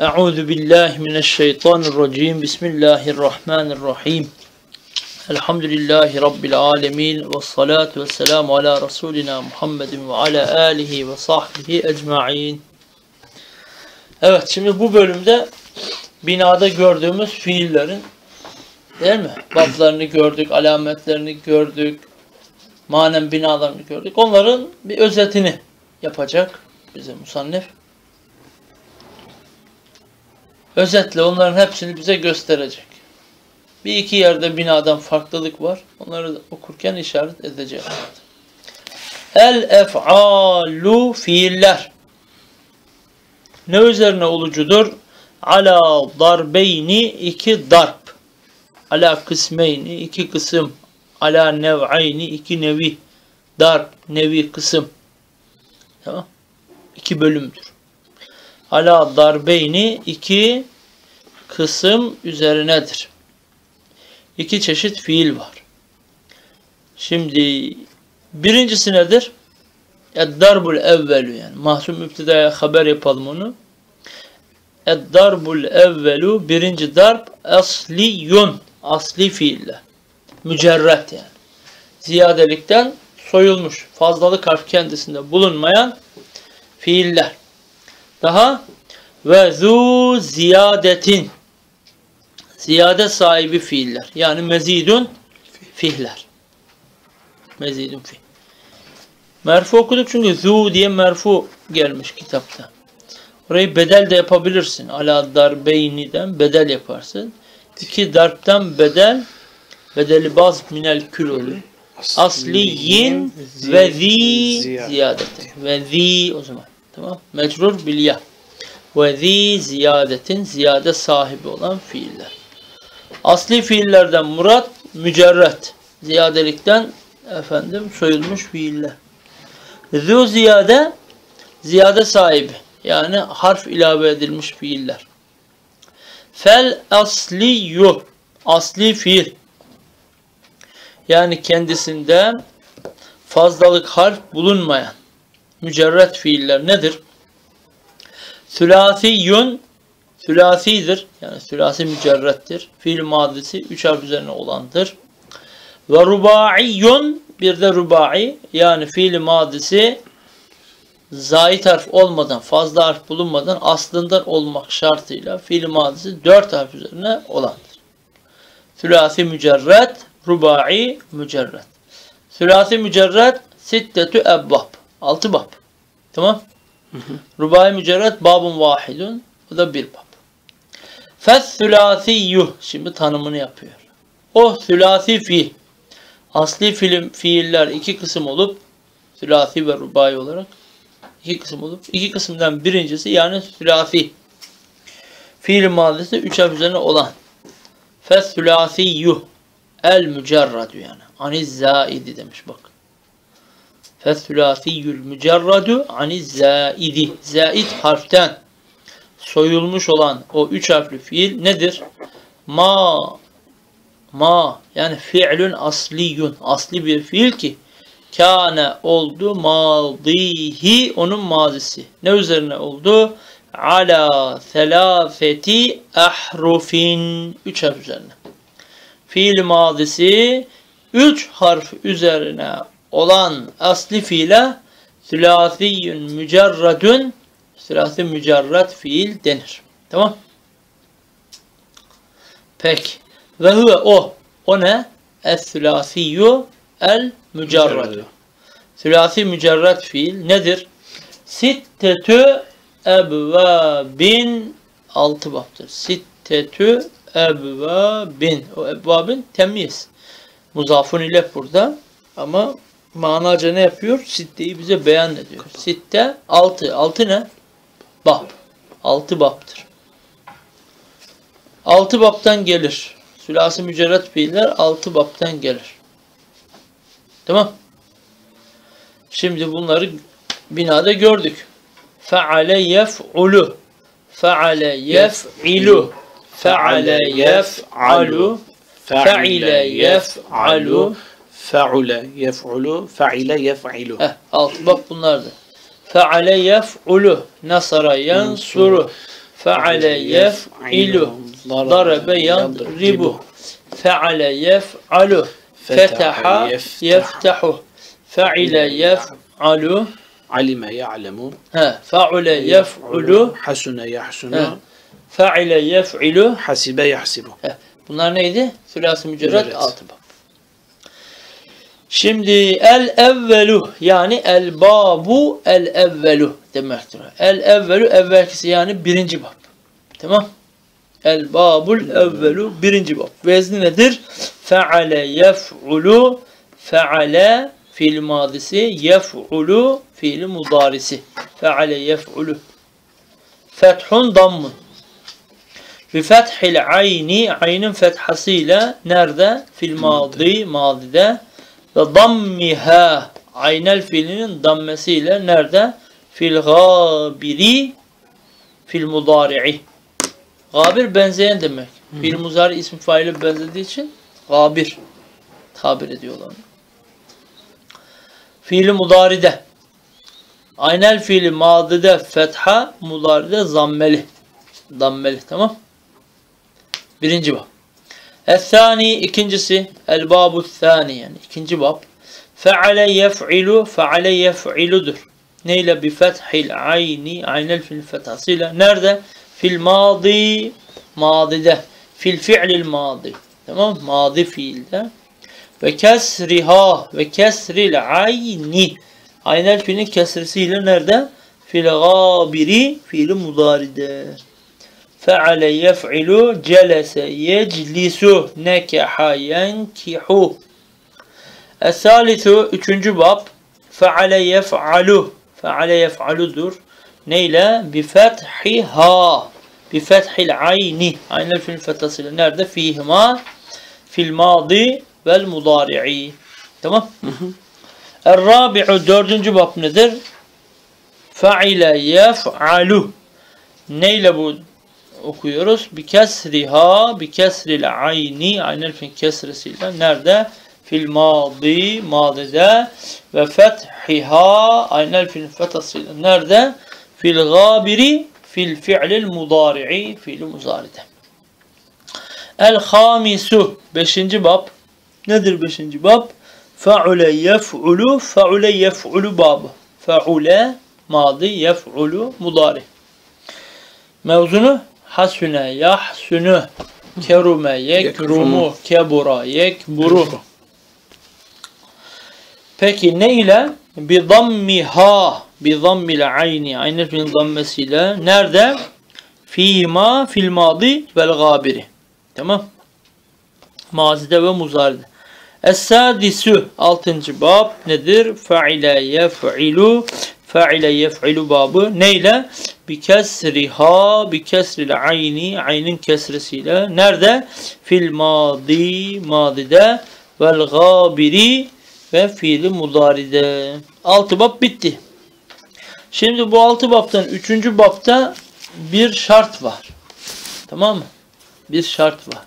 Euzu billahi mineşşeytanirracim. Bismillahirrahmanirrahim. Elhamdülillahi rabbil alamin ve salatu vesselamu ala rasulina Muhammedin ve ala alihi ve sahbihi ecmaîn. Evet, şimdi bu bölümde binada gördüğümüz fiillerin, değil mi? Bablarını gördük, alametlerini gördük, manen binalarını gördük. Onların bir özetini yapacak bize musannif. Özetle onların hepsini bize gösterecek. Bir iki yerde binadan farklılık var. Onları okurken işaret edeceğiz. El-ef'alu fiiller. Ne üzerine olucudur? Ala darbeyni iki darb. Ala kısmeyni iki kısım. Ala nev'ayni iki nevi. Darb nevi kısım. Tamam. İki bölümdür. Ala darbeyni iki kısım üzerinedir. İki çeşit fiil var. Şimdi birincisi nedir? Eddarbul evvelu, yani mahsum müptedaya haber yapalım onu. Eddarbul evvelu, birinci darb asliyun, asli fiille. Mücerret yani. Ziyadelikten soyulmuş, fazlalık harf kendisinde bulunmayan fiiller. Daha ve zu ziyadetin, ziyade sahibi fiiller. Yani mezidun fiiller. Mezidun fiil. Merfu okuduk çünkü zu diye merfu gelmiş kitapta. Orayı bedel de yapabilirsin. Ala darbeyni'den bedel yaparsın. İki darptan bedel, bedeli baz minel kül olur. Asliyin ve zi ziyadetin. Ve zi o zaman. Tamam. Mecrur bilya. Ve zi ziyadetin, ziyade sahibi olan fiiller. Asli fiillerden murat mücerret. Ziyadelikten soyulmuş fiiller. Zu ziyade, ziyade sahibi. Yani harf ilave edilmiş fiiller. Fel asliyu, asli fiil. Yani kendisinde fazlalık harf bulunmayan mücerret fiiller nedir? Sülasiyun, sülasidir. Yani sülasi mücerrettir. Fiil madisi 3 harf üzerine olandır. Ve rubaiyun, bir de rubai, yani fiil madisi zait harf olmadan, fazla harf bulunmadan aslından olmak şartıyla fiil madisi 4 harf üzerine olandır. Sülasi mücerret, rubai mücerret. Sülasi mücerret sittetü ebbab, 6 bab. Tamam? Rubai mücerret babun vahidun, o da bir bab. Fes-sülâsiyyuh, şimdi tanımını yapıyor. O sülâsi fiil, asli fiiller iki kısım olup, sülâsi ve rubai olarak iki kısım olup, iki kısımdan birincisi yani sülâsi, fiil madisi 3 harf üzerine olan. Fes-sülâsiyyuh, el-mücerradu yani, aniz-zâidi demiş bak. Fes-sülâsiyyül mücerradu aniz-zâidi, zâid harften soyulmuş olan o 3 harfli fiil nedir? Ma yani fi'lün asliyun, asli bir fiil ki kâne oldu, mâdihi onun mazisi. Ne üzerine oldu? Ala selâfeti ahrufin, 3 harf üzerine. Fiil mazisi 3 harf üzerine olan asli fiile sülâsiyyün mücerredün, sülâsi mücerred fiil denir. Tamam? Peki. Ve huve o ne? Es-sülâsiyyü el-mücerredü. Sülâsi mücerred fiil nedir? Sittetü ebvâbin, 6 baptır. Sittetü ebvâbin. O ebvâbin temyiz. Muzafun ile burada ama manaca ne yapıyor? Sitteyi bize beyan ediyor. Sitte 6. 6 ne? Bab. 6 baptır. 6 baptan gelir. Sülâsi mücerred fiiller 6 baptan gelir. Tamam. Şimdi bunları binada gördük. Fe'ale yef'ulu. Fe'ale yef'ilu. Fe'ale yef'alu. Fe'ile yef'alu. Fe'ule yef'ulu. Fe'ile yef'ilu. 6 bab bunlardır. Fe'ale yef'ulu. Nasara yansuru. Fe'ale yef'ilu. Darabe yadribu. Fe'ale yef'alu. Fetaha yeftahu. Fe'ile yef'alu. Alime ya'lemu. Fe'ule yef'ulu. Hasune yahsunu. Fe'ile yef'ilu. Hasibe yahsibu. Bunlar neydi? Sülâs-ı mücerred Evet. 6 bab. Şimdi el evvelu yani el babu el evvelu demektir. El evvelu evvelkisi yani birinci bab. Tamam. El babul evvelu birinci bab. Vezni nedir? Fe'ale yef'ulu. Fe'ale fiil madisi. Yef'ulu fiil mudarisi. Fe'ale yef'ulu. Fethun dammun. Bi fethil ayni. Aynin fethasıyla nerede? Fil madi. Madide. Ve dammiha. Aynel fiilinin dammesiyle nerede? Fil gâbiri. Fil mudari'i. Gâbir benzeyen demek. Fiil muzari ismi faile benzediği için gâbir tabir ediyorlar. Fiil-i mudaride. Aynel fiili madide fetha, mudaride zammeli. Dammeli, tamam. Birinci bab. El-thani, ikincisi. El-babu-thani yani ikinci bab. Fe'ale yef'ilu, fe'ale yef'iludur. Neyle? Bi fethil ayni, aynel fiil fethasıyla. Nerede? Fil madi, madide. Fil fi'lil madi. Tamam, madi fiilde. Ve kesriha, ve kesril ayni. Aynel fiilin kesrisiyle nerede? Fil gâbiri, fiil-i mudaride. Fe'ale yef'ilu, celese yeclisu, nekaha yenkihu. Es-salisu, üçüncü bab. Fe'ale yef'alu, fe'ale yef'aludur. Neyle? Bi fethiha, bi fethil ayni. Aynel fiil fethasıyla nerede? Fihima, fil madi vel mudari'i. Tamam. Er-rabi'u, dördüncü bab nedir? Fe'ile yef'alu. Neyle bu okuyoruz? Bi kesriha, bi kesril ayni. Aynel fiil kesresiyle nerede? Fil madi, madide ve fethiha. Aynel fiil fethasıyla nerede? Fil gâbiri, fil fi'lil mudari'i. Fiil muzaride. El-hamisu, beşinci bab. Nedir beşinci bab? Fe'ule yef'ulu, fe'ule yef'ulu babı. Fe'ule, madi, yef'ulu, mudari. Mevzunu hasune, yahsunu, kerume, yekrumu, kebura, yekburu. Peki ne ile? Bi dammiha, bi zammil ayni, aynel fiilin dammesiyle. Nerede? Fîmâ, fil madi vel gâbiri. Tamam. Mazide ve muzaride. Es-sadisu, altıncı bab nedir? Fe'ile yef'ilu, fe'ile yef'ilu babı. Neyle? Bi kesriha, bi kesril ayni, aynin kesresiyle. Nerede? Fil madi, madide vel gâbiri ve fiili mudaride. Altı bab bitti. Şimdi bu altı babtan üçüncü babta bir şart var. Tamam mı? Bir şart var.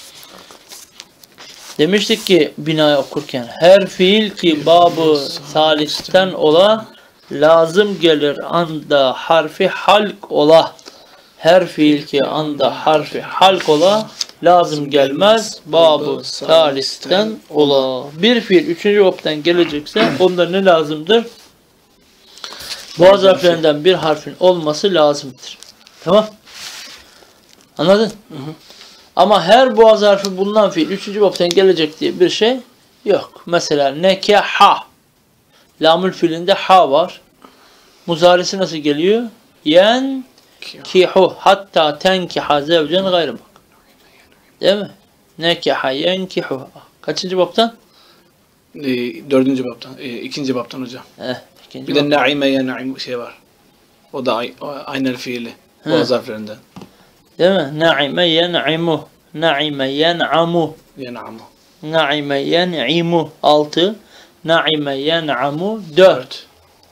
Demiştik ki binayı okurken her fiil ki babı salisten ola lazım gelir anda harfi halk ola. Her fiil ki anda harfi halk ola lazım gelmez babı salisten ola. Bir fiil üçüncü babtan gelecekse onda ne lazımdır? Boğaz harflerinden bir harfin olması lazımdır. Tamam. Anladın? Hı hı. Ama her boğaz harfi bulunan fiil 3. babtan gelecek diye bir şey yok. Mesela nekaha. Lamül fiilinde ha var. Muzarisi nasıl geliyor? Yen kihu. Hatta tenkiha zevcen gayrı bak. Değil mi? Nekaha yen kihu. Kaçıncı babtan? Dördüncü babtan. İkinci babtan hocam. Bir de naime ya naim şey var. O da aynel fiili. Boğaz harflerinden. Değil mi? Naime yen'imu. Naime yen'amu. Yen'amu. Naime yen'imu. 6. Naime yen'amu. 4.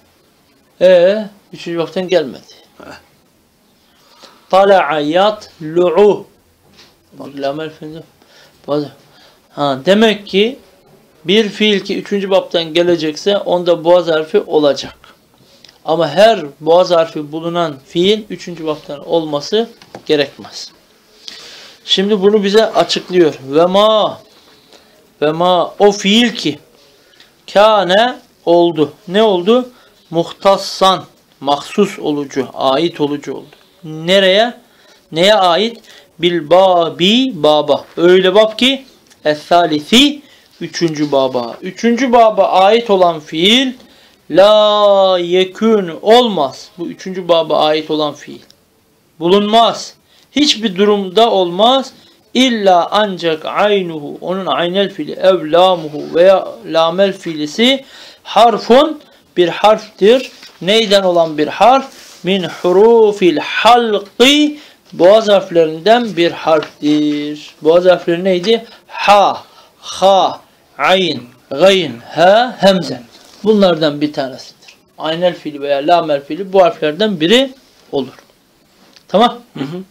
Üçüncü vakten gelmedi. Tala'a yatlu'u. Bak lamel fiili. Demek ki bir fiil ki 3. babtan gelecekse onda boğaz harfi olacak. Ama her boğaz harfi bulunan fiil 3. baptan olması gerekmez. Şimdi bunu bize açıklıyor. Ve ma o fiil ki kâne oldu. Ne oldu? Muhtassan, mahsus olucu, ait olucu oldu. Nereye? Neye ait? Bil baba. Öyle bab ki es-salisi 3. baba. 3. baba ait olan fiil la yekûn olmaz. Bu 3. baba ait olan fiil. Bulunmaz. Hiçbir durumda olmaz. İlla ancak aynuhu, onun aynel fiili, ev lamuhu veya lamel fiilisi harfun, bir harftir. Neyden olan bir harf? Min hurufil halqi, boğaz harflerinden bir harftir. Boğaz harfleri neydi? Ha, ha, ayn, gayn, ha, hemze. Bunlardan bir tanesidir. Aynel fiili veya lamel fiili bu harflerden biri olur. Tamam? Hı hı.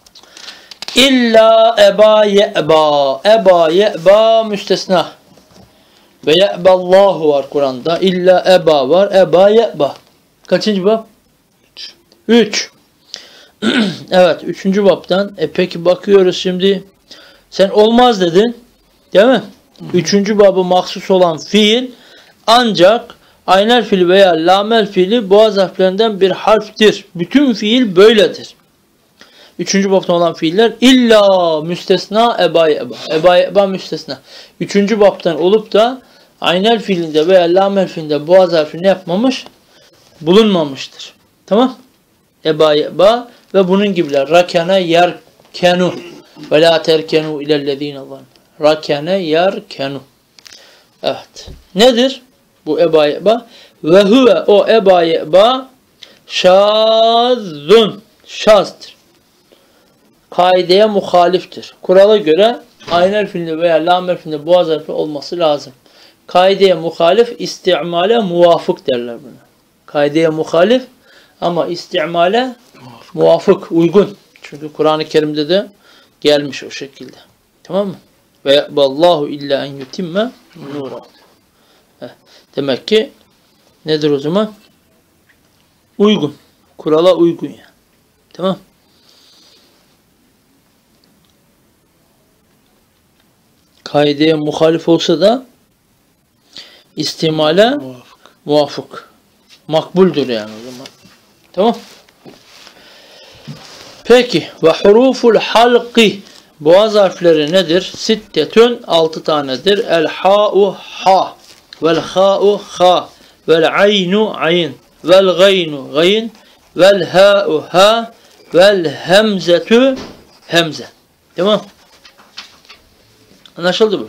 İlla eba ye'ba. Eba ye'ba müstesna. Ve ye'ballahu var Kur'an'da. İlla eba var. Eba ye'ba. Kaçıncı bab? 3. Evet. 3. babtan. Peki bakıyoruz şimdi. Sen olmaz dedin. Değil mi? 3. babı mahsus olan fiil ancak aynel fiili veya lamel fiili boğaz harflerinden bir harftir. Bütün fiil böyledir. 3. babtan olan fiiller illa müstesna eba ye'ba. Eba ye'ba müstesna. 3. babtan olup da aynel fiilinde veya lamel fiilinde boğaz harfi ne yapmamış? Bulunmamıştır. Tamam? Eba ye'ba ve bunun gibiler. Rakene yerkenu ve la terkenu ilellezine zan. Rakene yerkenu. Evet. Nedir bu eba ye'ba? Ve huve o eba ye'ba şazzun. Şazdır. Kaideye muhaliftir. Kurala göre aynel fiilinde veya lamel fiilinde boğaz harfi olması lazım. Kaideye muhalif, istimale muvafık derler buna. Kaideye muhalif ama istimale muvafık, uygun. Çünkü Kur'an-ı Kerim'de de gelmiş o şekilde. Tamam mı? Ve vallahu illa en yutimme nura. Demek ki nedir o zaman? Uygun. Kurala uygun yani. Tamam. Kaideye muhalif olsa da istimale muvafık. Makbuldür yani o zaman. Tamam. Peki. Ve huruful halqi. Boğaz harfleri nedir? Sittetün 6 tanedir. El ha'u ha. Vel ha'u ha. Vel aynu ayn. Vel gaynu gayn. Vel ha'u ha. Vel hemzetu hemze. Tamam. Anlaşıldı bu?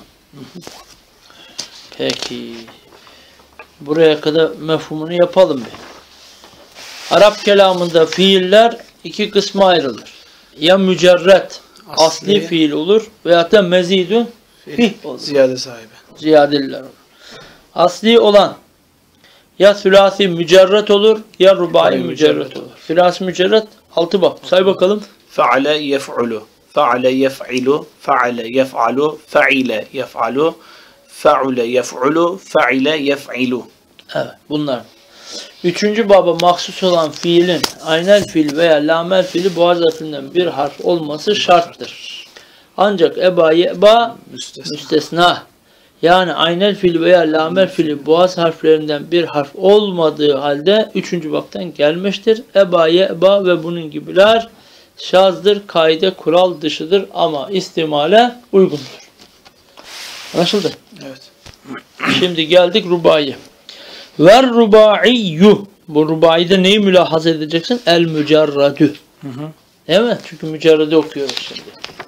Peki. Buraya kadar mefhumunu yapalım bir. Arap kelamında fiiller 2 kısma ayrılır. Ya mücerret, asli fiil olur veyahut da mezidun fih olur. Ziyade sahibi. Ziyadeliler olur. Asli olan ya sülasi mücerret olur ya rubai mücerret olur. Sülasi mücerret 6 bab. Say bakalım. Fe'ale yef'ulu. Fe'ale yef'ilu. Fe'ale yef'alu. Fe'ile yef'alu. Fe'ule yef'ulu. Fe'ile yef'ilu. Evet, bunlar. 3. baba mahsus olan fiilin aynel fiil veya lamel fiili boğaz harfinden bir harf olması şarttır. Ancak eba ye'ba müstesna. Yani aynel fiil veya lamel fiili boğaz harflerinden bir harf olmadığı halde 3. babtan gelmiştir. Eba ye'ba ve bunun gibiler şazdır, kaide, kural dışıdır ama istimale uygundur. Anlaşıldı? Evet. Şimdi geldik rubaiye. Ver rubaiyyü. Bu rubaide neyi mülahaz edeceksin? El mücerradü. Değil mi? Çünkü mücerrede okuyoruz şimdi.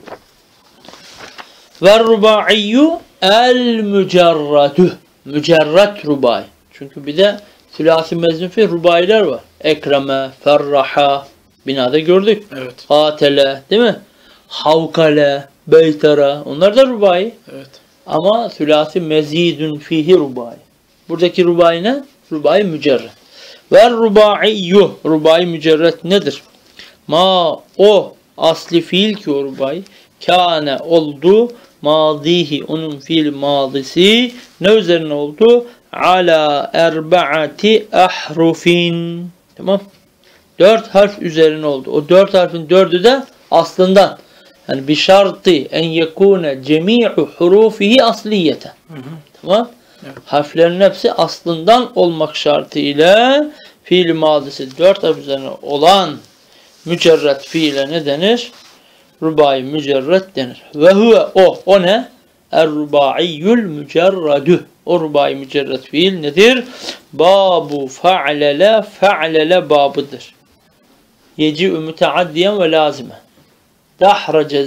Ver rubaiyyü el mücerradü. Mücerrat rubai. Çünkü bir de sülâsi meznufi rubailer var. Ekreme, ferraha. Binada gördük. Evet. Katele. Değil mi? Havkale, beytara. Onlar da rubai. Evet. Ama sülâsi mezidun fihi rubai. Buradaki rubai ne? Rubai mücerret. Ve rubaiyyü. Rubai mücerret nedir? Ma o asli fiil ki o rubai kâne oldu mazihi onun fiil mazisi ne üzerine oldu? ala erba'ati ahrufin. Tamam. 4 harf üzerine oldu. O 4 harfin 4'ü de aslından. Yani bir şartı en yekune cemi'u hurufihi asliyeten. Tamam. Evet. Harflerin hepsi aslından olmak şartıyla fiil madisi 4 harf üzerine olan mücerret fiile ne denir? Rubai mücerret denir. Ve huve o ne? Er-rubaiyyul mücerredü. O rubai mücerret fiil nedir? Babu fa'lele babıdır. Yeci'ü müteaddiyen ve lazime. Dahrace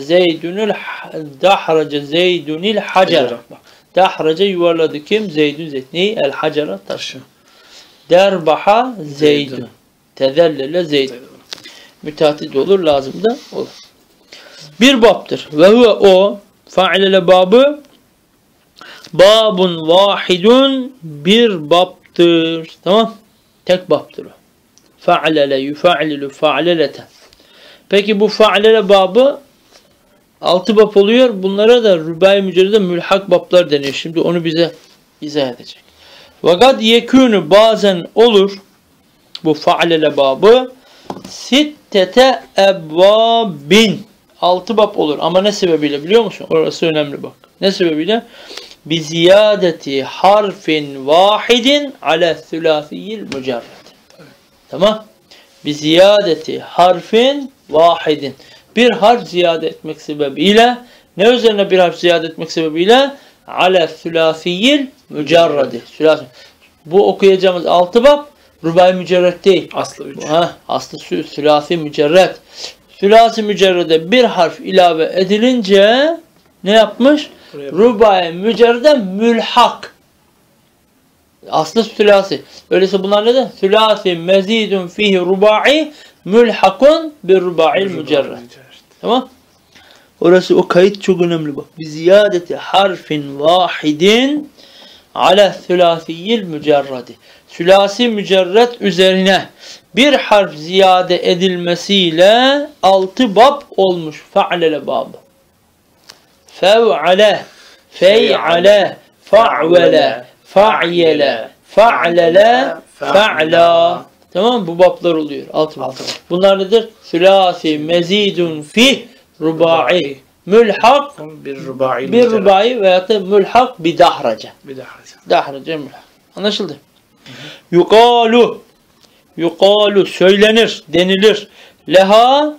zeydunil hacera. Dahrace yuvarladı kim? Zeydun zeyd. Neyi? El hacera taşı. Derbaha zeydun. Tezellele zeydun. Müteaddit olur, lazım da olur. Bir babdır. Ve huve o fa'lele babı babun vahidun bir babdır. Tamam. Tek babdır o. Fa'lele yufa'lilu fa'leleten. Peki bu fa'lele babı 6 bab oluyor. Bunlara da rubai mücerrede mülhak bablar deniyor. Şimdi onu bize izah edecek. Fakat yekûnü bazen olur bu fa'lele babı sittete ebvabin. 6 bab olur. Ama ne sebebiyle biliyor musun? Orası önemli bak. Ne sebebiyle? Bi ziyadeti harfin vahidin ala thülâfiyil mücerred. Tamam. Bi ziyadeti harfin vahidin. Bir harf ziyade etmek sebebiyle, ne üzerine bir harf ziyade etmek sebebiyle? Ala thülâfiyil mücerredi. Bu okuyacağımız 6 bab rubai mücerred değil. Aslı 3. Aslı sülâfi mücerred. Sülâsi mücerrede bir harf ilave edilince ne yapmış? Rubai mücerrede mülhak. Aslı sülâsi. Öyleyse bunlar ne de? Sülâsi mezidun fihi rubai mülhakun bir ruba'il mücerred. Tamam? Orası o kayıt çok önemli bak. Bi ziyadeti harfin vahidin ala sülâsiyil mücerredi. Sülâsi mücerred üzerine bir harf ziyade edilmesiyle 6 bab olmuş. Fa'lele babı. Fev'ale, fey'ale, fa'vele, fa'yele, fa'lele, fa'la. Tamam, bu bablar oluyor. 6 bab. Bunlar nedir? Sülâsi mezidun fi rubai. Mülhak bir rubai veyahut da mülhak bir dahraca. Dahraca mülhak. Anlaşıldı? Yukalu söylenir, denilir. Leha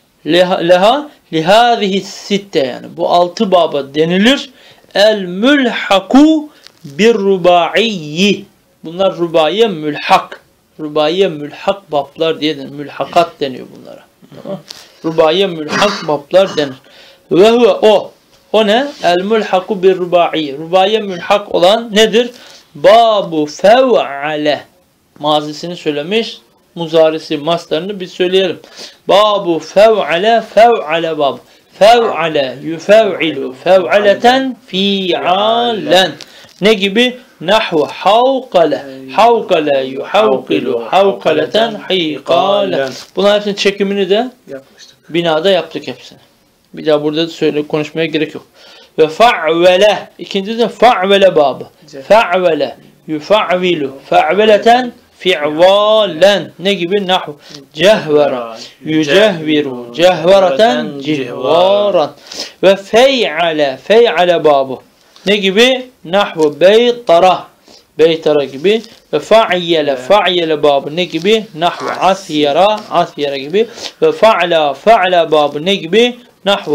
lihâzihi sitte, yani bu 6 baba denilir. El mülhaku bir rubaiyyi. Bunlar rubaiye mülhak. Rubaiye mülhak bablar diye denir. Mülhakat deniyor bunlara. Tamam. Rubaiye mülhak bablar denir. Ve huve o ne? El mülhaku bir rubai. Rubaiye mülhak olan nedir? Babu fev'ale. Mazisini söylemiş. Muzarisi, maslarını biz söyleyelim. Babu fev'ale bab. Fev'ale yufev'ilu fev'aleten fi'alen. Ne gibi? Nahvu havkale. Havkale yuhavkilu havkaleten hikale. Bunların hepsinin çekimini de binada yaptık hepsini. Bir daha burada konuşmaya gerek yok. Ve fa'vele. İkincisi de fa'vele babı. Fa'vele yufa'vilu fa'veleten fi'valen. Ne gibi? Nahvu cehvera yücehviru cehvereten cihvaran. Ve fey'ale babı. Ne gibi? Nahvu beytara. Beytara gibi. Ve fa'yele babı ne gibi? Nahvu asyera gibi. Ve fa'la babı ne gibi? Nahvu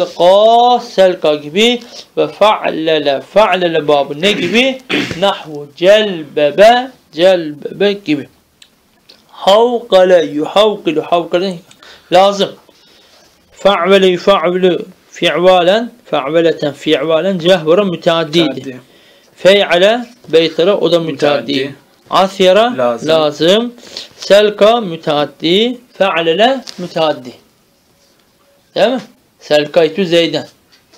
selka gibi. Ve fa'lele babı ne gibi? Nahvu celbebe gibi. Havkale yuhavkilu havkale lazım. Fa'vele yufa'vilu fi'valen fa'veleten fi'valen cehvera müteaddiydi. Fey'ale beytara, o da müteaddi. Asyera lazım. Selka müteaddi. Fe'alele müteaddi. Değil mi? Selkaytu zeyden.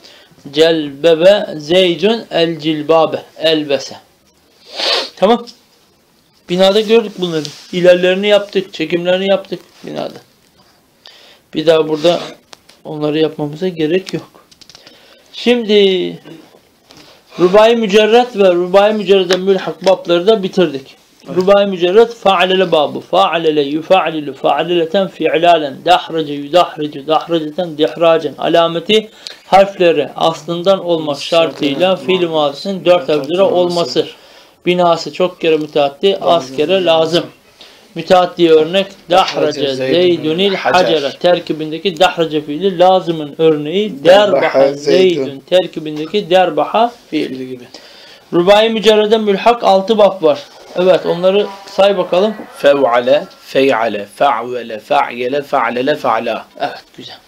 Celbebe zeydun el cilbabe. Elbese. Tamam. Binada gördük bunları. İlerlerini yaptık. Çekimlerini yaptık binada. Bir daha burada onları yapmamıza gerek yok. Şimdi Rubai mücerret ve rubai mücerreden mülhak babları da bitirdik. Rubai mücerret fa'alele babı. Fa'alele yufa'alilu fa'aleleten fi'lalen dahrace yudahricu dahraceten dihracen. Alameti harfleri aslından olmak şartıyla fiil mazisinin 4 harf üzere olması. Binası çok kere müteaddi, az kere lazım. Müteaddi örnek dahrace zeydunil hacere terkibindeki dahrace fiili lazımın örneği derbaha zeydun terkibindeki derbaha fiili gibi. Rubai mücerreden mülhak 6 bab var. Evet, onları say bakalım. Fev'ale, fey'ale, fa'vele, fa'yele, fa'lele, fa'la. Evet, güzel.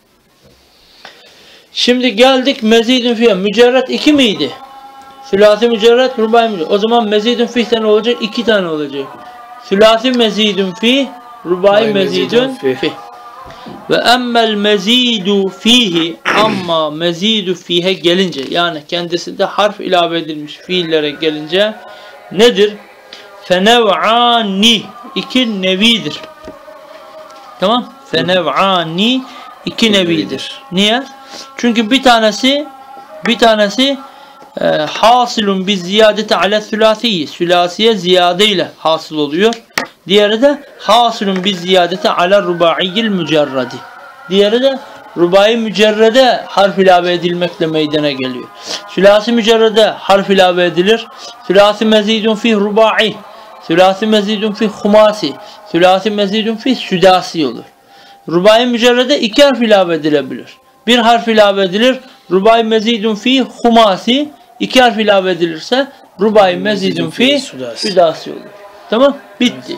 Şimdi geldik mezidun fi'ye. Mücerret 2 miydi? Sülasi mücerret, rubai mücerret. O zaman mezidun fi'ten olacak, 2 tane olacak. Sülasi mezidun fi, rubai mezidun fi. Ve emmel mezidu fihi, amma mezidu fihe gelince, yani kendisinde harf ilave edilmiş fiillere gelince nedir? Fenev'ani, 2 nevidir. Tamam? Fenev'ani, 2 nevidir. Niye? Çünkü bir tanesi hasilun bi ziyadeti ala sülasiyi. Sülasiye ziyade ile hasıl oluyor. Diğeri de hasilun bi ziyadeti ala rubaiyil mücerredi. Diğeri de rubai mücerrede harf ilave edilmekle meydana geliyor. Sülasi mücerrede harf ilave edilir. Sülasi mezidun fi rubai. Sülasi mezidun fi humasi. Sülasi mezidun fi südasi olur. Rubai mücerrede 2 harf ilave edilebilir. Bir harf ilave edilir. Rubai mezidun fi humasi. 2 harf ilave edilirse rubai mezidun fi südasi olur. Tamam? Bitti.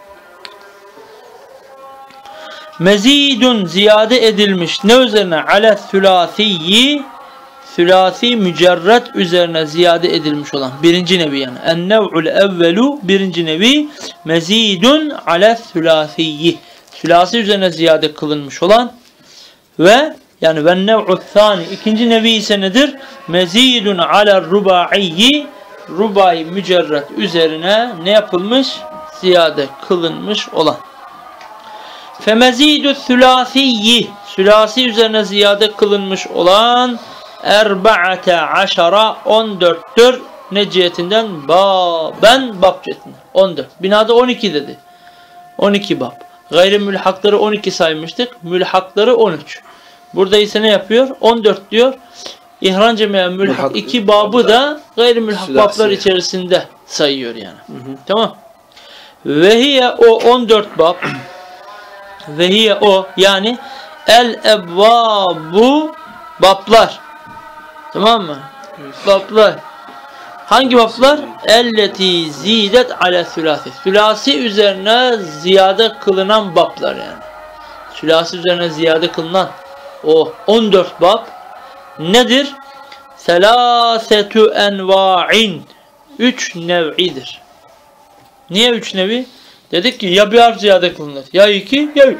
Mezidun ziyade edilmiş. Ne üzerine? Ala sülasiyi, sülasi mücerret üzerine ziyade edilmiş olan birinci nevi yani. En-nev'ul evvelu, birinci nevi mezidun ala sülasiyi. Sülasi üzerine ziyade kılınmış olan ve yani ve nev'u thani, ikinci nevi ise nedir? Mezidun ala rubaiyyi, rubai mücerret üzerine ne yapılmış? Ziyade kılınmış olan. Femezidu sülasiyi, sülasi üzerine ziyade kılınmış olan erba'ate aşara 14'tür. Ne cihetinden? Baben, bab cihetinden. 14. Binada 12 dedi. 12 bab. Gayri mülhakları 12 saymıştık. Mülhakları 13. Burada ise ne yapıyor? 14 diyor. İhran cemiyen mülhak 2 babı da gayri mülhak bablar içerisinde sayıyor yani. Tamam. Vehiye o 14 bab. Vehiye o yani el ebvabu bablar. Tamam mı? Evet. Bablar. Hangi bablar? Elleti zidet ala sülasi. Sülasi üzerine ziyade kılınan bablar yani. Sülasi üzerine ziyade kılınan o 14 bab nedir? Selasetu enva'in. 3 nev'idir. Niye 3 nevi? Dedik ki ya bir harf ziyade kılınır. Ya 2 ya 3.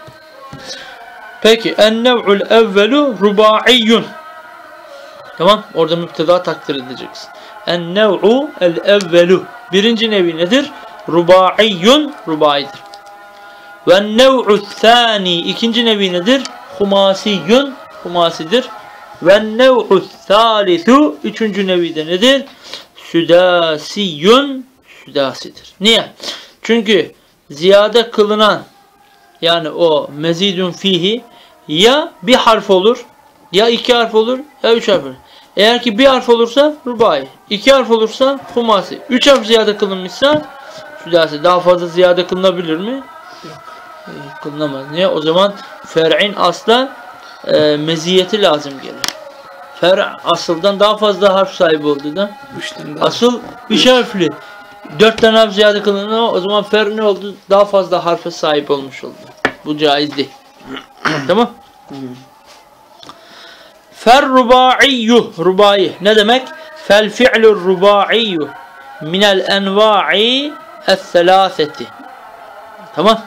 Peki en-nev'ul evvelu rubaiyyun. Tamam, orada müpteda takdir edeceksin. En-nev'u el-evvelu. Birinci nevi nedir? Rubaiyyun, rubaidir. Ve en-nev'u thani. İkinci nevi nedir? Humasiyyun, humasidir. Ve en-nev'u thalithu. Üçüncü nevi de nedir? Südasiyyun, südasidir. Niye? Çünkü ziyade kılınan yani o mezidun fihi ya bir harf olur, ya 2 harf olur, ya 3 harf olur. Eğer ki bir harf olursa rubai, 2 harf olursa humasi, 3 harf ziyade kılınmışsa südasi. Daha fazla ziyade kılınabilir mi? Yok. Kılınamaz. Niye? O zaman fer'in asla meziyeti lazım gelir. Fer' asıldan daha fazla harf sahibi oldu da. Asıl 3 harfli. 4 tane harf ziyade kılınır ama o zaman fer ne oldu? Daha fazla harfe sahip olmuş oldu. Bu caiz değil. Tamam? Fer rubaiyyu, rubai. Ne demek? Fel fi'lur rubaiyyu minel enva'i es-selaseti. Tamam?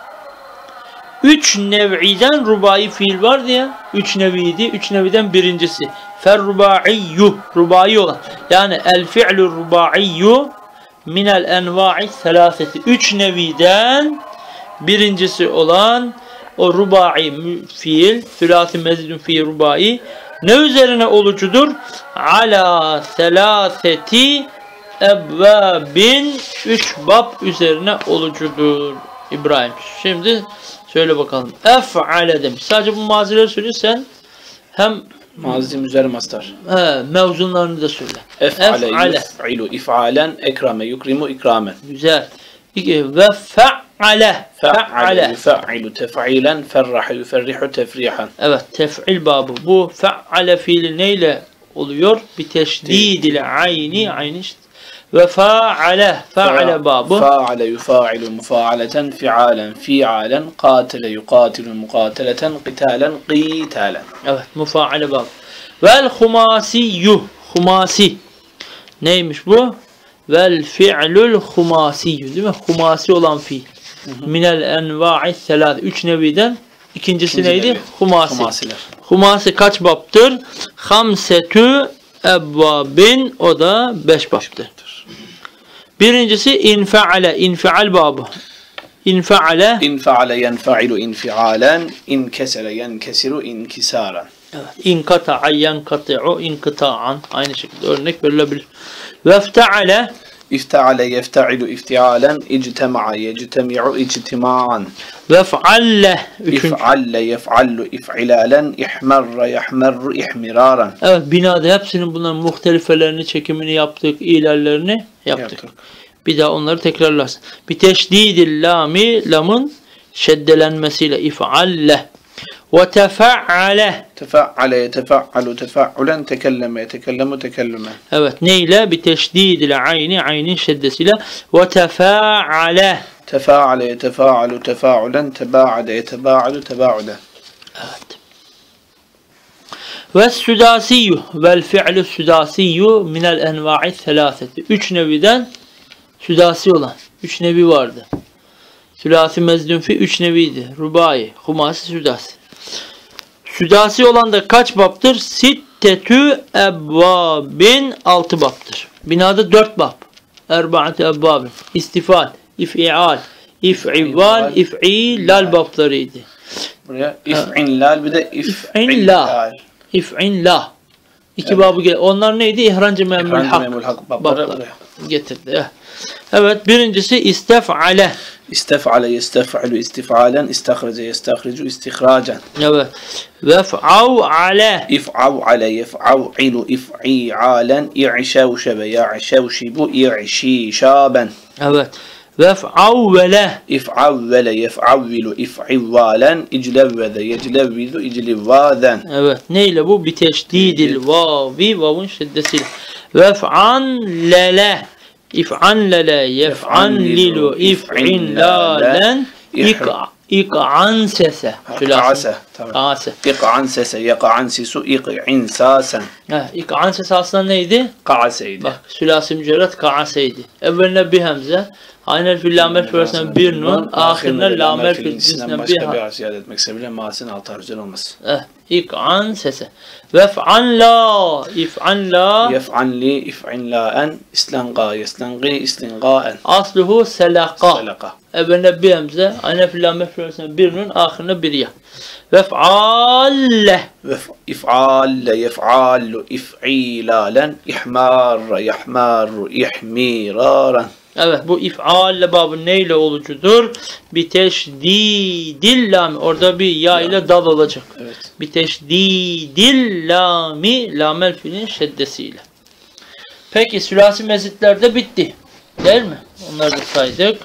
3 nev'iden rubai fiil vardı ya. 3 neviydi. 3 neviden birincisi. Fer rubaiyyu, rubai olan. Yani el fi'lur rubaiyyu minel enva'i selaseti. 3 neviden birincisi olan o rubai fiil, sülasi mezidun fi rubai Ne üzerine olucudur? Ala selaseti ebvabin 3 bab üzerine olucudur İbrahim. Şimdi söyle bakalım. Ef'ale demiş. Sadece bu mazileri söylüyorsan hem mazi müzerri mastar. Mevzunlarını da söyle. Ef'ale yuf'ilu if'alen ekrame yukrimu ikramen. Güzel. Ve fe'ale. Fe'ale yuf'ilu tef'ilen ferraha yuferrihu tefrihan. Evet, tef'il babı. Bu fe'ale fiili neyle oluyor? Bir teşdidil ayni ve fa'ale babı. Fa'ale yufa'ilu mufa'aleten fi'alen fi'alen qatile yuqatilu muqatileten qitalen qitalen. Evet, mufa'ale babı. Vel humasiyyuh. Humasi. Neymiş bu? Vel fi'lul humasiyyuh. Değil mi? Humasi olan fiil. Minel enva'i selâd. 3 neviden. İkincisi neydi? Nevi. Humasiler. Humasi kaç baptır? Hamsetü ebvabin. O da 5 baptır. Birincisi infa'ale. İnfial babı. İnfa'ale. İnfa'ale yenfa'ilu infialen. İnkesere yenkesiru inkisaren. Evet. İnkata'a yenkati'u inkita'an. Aynı şekilde örnek verilebilir. Vefta'ale. İfta'ale yefta'ilu iftialen. İctema'a yectemi'u ictima'an. Vef'alle. İf'alle yef'allu if'ilalen. İhmerra yahmerru ihmiraran. Evet, binada hepsinin bunların muhtelifelerini, çekimini yaptık, ilerlerini yaptık. Bir daha onları tekrarlarsın. Bir teşdidil lami, lamın şeddelenmesiyle if'alle. Ve tefa'ale. Tefa'ale yetefa'alu tefa'ulen tekelleme yetekellemu tekellümen. Evet, neyle? Bir teşdidil ayni, aynin şeddesiyle. Ve tefa'ale. Tefa'ale yetefa'alu tefa'ulen teba'ade yeteba'alu teba'ulen. Evet. Ve südasiyyuh vel fi'lü südasiyyuh minel enva'i selâseti. 3 neviden südasi olan 3 nevi vardı. Sülasi mezdun fi 3 neviydi. Rubai, humasi, südasi. Südasi olan da kaç baptır? Sittetü ebvabin 6 baptır. Binada 4 bab. Erba'atü ebvabin. İstifal, if'ial, if'ival, if'ilal bablarıydı. Buraya if'inlal bir de if'inlal. İf'inlal. 2 babı gel. Onlar neydi? İhrancı memul hak babları getirdi. Evet, birincisi istef'ale. İstef'ale yestef'ilu istif'alen, istahraca yestahricu istihracen. Evet. Vef'av'ale. İf'av'ale yef'av'ilu if'i'alen, i'şevşebe ya'şevşibu i'şişaben. Evet. Vef'avvele. İf'avvele yef'avvilu if'ivvalen, iclevvede yeclevvidu iclivvaden. Evet. Neyle bu? Biteşdidil vavi, vavun şeddesiyle. Vef'anlele. İf'anlele yef'anlilu if'inlalen ik'an sese. Ka'ase. Ka'ase. İk'an sese yek'an sisu ik'in sasen. İk'an sese aslında neydi? Ka'aseydi. Bak, sülasi mücerret ka'aseydi. Evveline bir hemze. Aynel fil lamel fil bir nun. Ahirine lamel fil cinsinden bir başka bir harf ziyade etmekse bile ma'sinin 6 harf üzeri olmaz. İk'an sese. Vef'an la. İf'an la. Yef'an li if'in la'en. İslenqa yeslenqi istinqa'en. Asluhu selaka. Evveline bir hemze. Aynel fil lamel fil bir nun. Ahirine bir ya. Vef'alle. İf'alle yef'allu if'ilalen. İhmarra yahmarru ihmiraran. Evet, bu if'alle babı neyle olucudur? Bir teşdidil lami. Orada bir ya ile dal olacak. Evet. Bir teşdidil lami, lamel fiilin şeddesiyle. Peki sülasi mezitlerde bitti. Değil mi? Onları da saydık.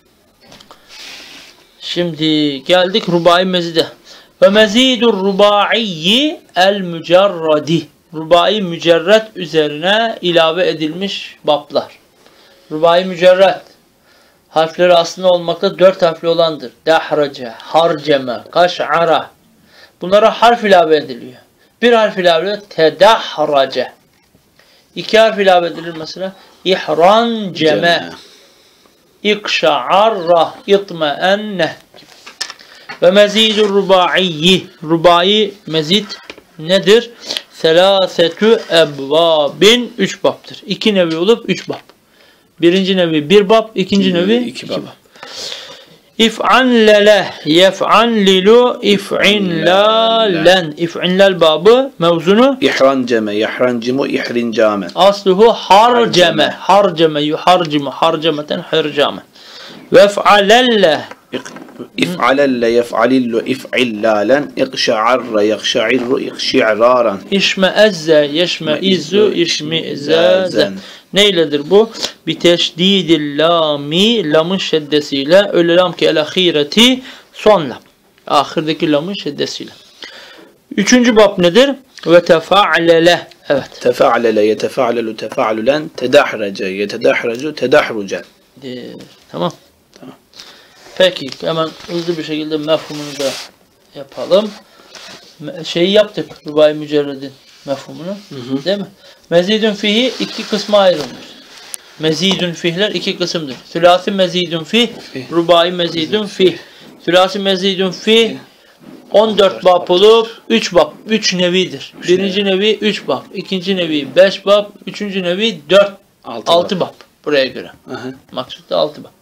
Şimdi geldik rubai mezide. Ve mezidur rubaiyyi el mücerradi. Rubai mücerret üzerine ilave edilmiş bablar. Rubai mücerret. Harfleri aslında olmakta 4 harfli olandır. Dahrace, harceme, kaş'ara. Bunlara harf ilave ediliyor. Bir harf ilave edilir. Tedahrace. 2 harf ilave edilir mesela. İhranceme. İkşa'arra. İtmeenne. Ve mezidur rubaiyyi. Rubai mezid nedir? Selâsetü ebvâbin 3 baptır. 2 nevi olup 3 bab. Birinci nevi 1 bab, ikinci nevi 2 bab. İf'anlele, yef'anlilu, if'inlalen. İf'inlel babı mevzunu İhranceme, yahrancimu, ihrincamen. asluhu harceme. Harceme, yuharcimu, harcemeten hircamen. Vef'alelle. İf'alelle, yef'alillu, if'illalen. İkşa'arra, yakşa'irru, ikşi'raran. İşmeezze, yeşmeizzu, işmi'zezen. Neyledir bu? Biteşdidil lami, lamın şeddesiyle. Öyle lam ki el ahireti, son lam. Ahirdeki lamın şeddesiyle. Üçüncü bab nedir? Ve tefa'lele. Evet. Tefa'lele, yetefa'lelu, tefa'lulen. Tedahrece, yetedahrecu, tedahrucen. Tamam. Peki hemen hızlı bir şekilde mefhumunu da yapalım. Şeyi yaptık. Rubai mücerredin mefhumunu. Değil mi? Mezidun fihi iki kısma ayrılır. Mezidun fihler iki kısımdır. Sülasi mezidun fih, rubai mezidun fih. Sülasi mezidun fih 14 bab olup 3 bab, 3 nevidir. Birinci nevi 3 bab, ikinci nevi 5 bab, üçüncü nevi 6 bab. Buraya göre. Maksutta 6 bab.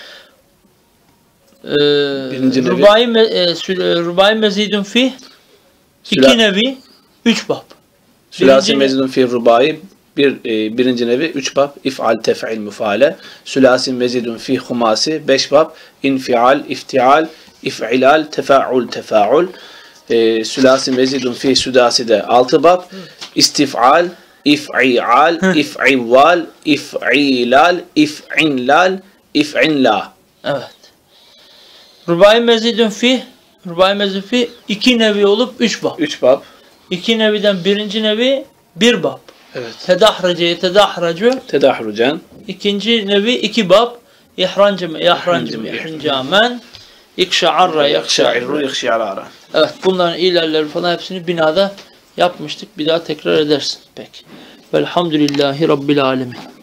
Rubai mezidun fih 2 nevi 3 bab. Sülasi mezidun fi rubai birinci nevi 3 bab. İf'al, tef'il, müfale. Sülasi mezidun fi humasi 5 bab. İnfial, iftial, if'ilal, tefa'ul, tefa'ul. Sülasi mezidun fi sudasi de 6 bab. İstif'al, if'ial, if'ivval, if'ilal, if'inlal, if'inla. Evet. Rubai mezidun fi 2 nevi olup 3 bab. 3 bab. 2 neviden birinci nevi 1 bab. Evet. Tedahrece, tedahracu. Tedahrucen. İkinci nevi 2 bab. İhranceme, yahranceme, ihrincamen. İkşa'arra, yakşa'irru, ikşi'raran. Evet, bunların ilerleri falan hepsini binada yapmıştık. Bir daha tekrar edersin. Peki. Velhamdülillahi Rabbil alemin.